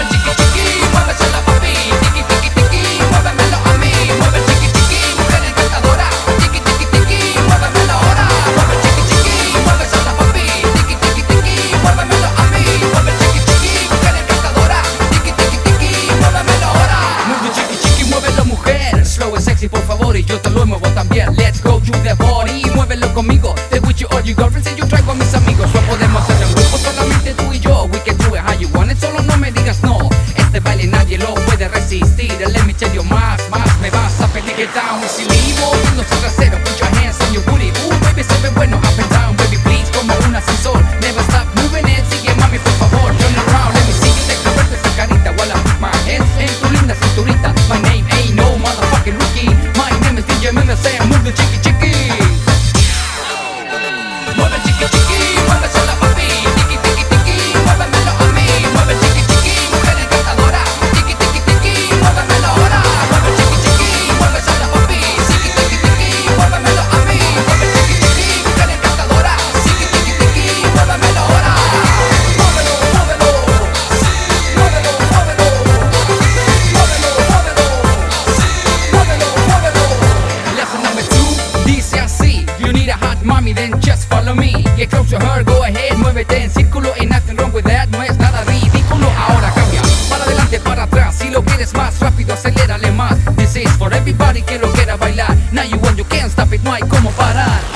chiqui chiqui, muévesela papi, tiki tiki tiki, muévemelo a mí, mueve chiqui chiqui, mujer encantadora, tiki tiki tiki, muévemelo ahora, mueve chiqui chiqui, muévesela papi, tiki tiki tiki, muévemelo a mí, mueve chiqui chiqui, mujer encantadora, tiki tiki tiki, muévemelo ahora, mueve chiqui chiqui, muévelo mujer, slow and sexy por favor y yo te lo muevo también, let's go to the body, muévelo conmigo, te with you all your girlfriends y yo traigo a mis amigos, no podemos hacer un grupo solamente tú y yo, we can do it how you want it, solo no me digas no, este baile nadie lo puede resistir, let me tell you más, me vas a pedir get down, y si vivo, moviendo su trasero, put your hands on your booty, baby se ve bueno, up and down, baby please, como un ascensor, never stop moving it, sigue mami por favor, turn around, let me see you, deja verte esa carita, while I put my hands en tu linda cinturita, my name ain't no motherfucking rookie, my name is DJ Mendes, and move the chiqui chiqui. Mueve chiqui chiqui, muévesela papi, tiki tiki tiki, muévemelo a mí, mueve chiqui chiqui, mujer encantadora, tiki tiki tiki, muévemelo ahora, mueve chiqui chiqui, muévesela papi, tiki tiki tiki, muévemelo a mí, mueve chiqui chiqui, mujer encantadora, tiki tiki tiki, muévemelo ahora, muévelo, muévelo, muévelo, muévelo, muévelo, muévelo, muévelo, muévelo. Lesson number 2, dice así, you need a hot mommy, then just follow me. Get close to her, go ahead, muévete en círculo, ain't nothing wrong with that, no es nada ridículo. Ahora cambia, para adelante, para atrás, si lo quieres más rápido, acelérale más. This is for everybody que lo quiera bailar. Now you want, you can't stop it, no hay como parar.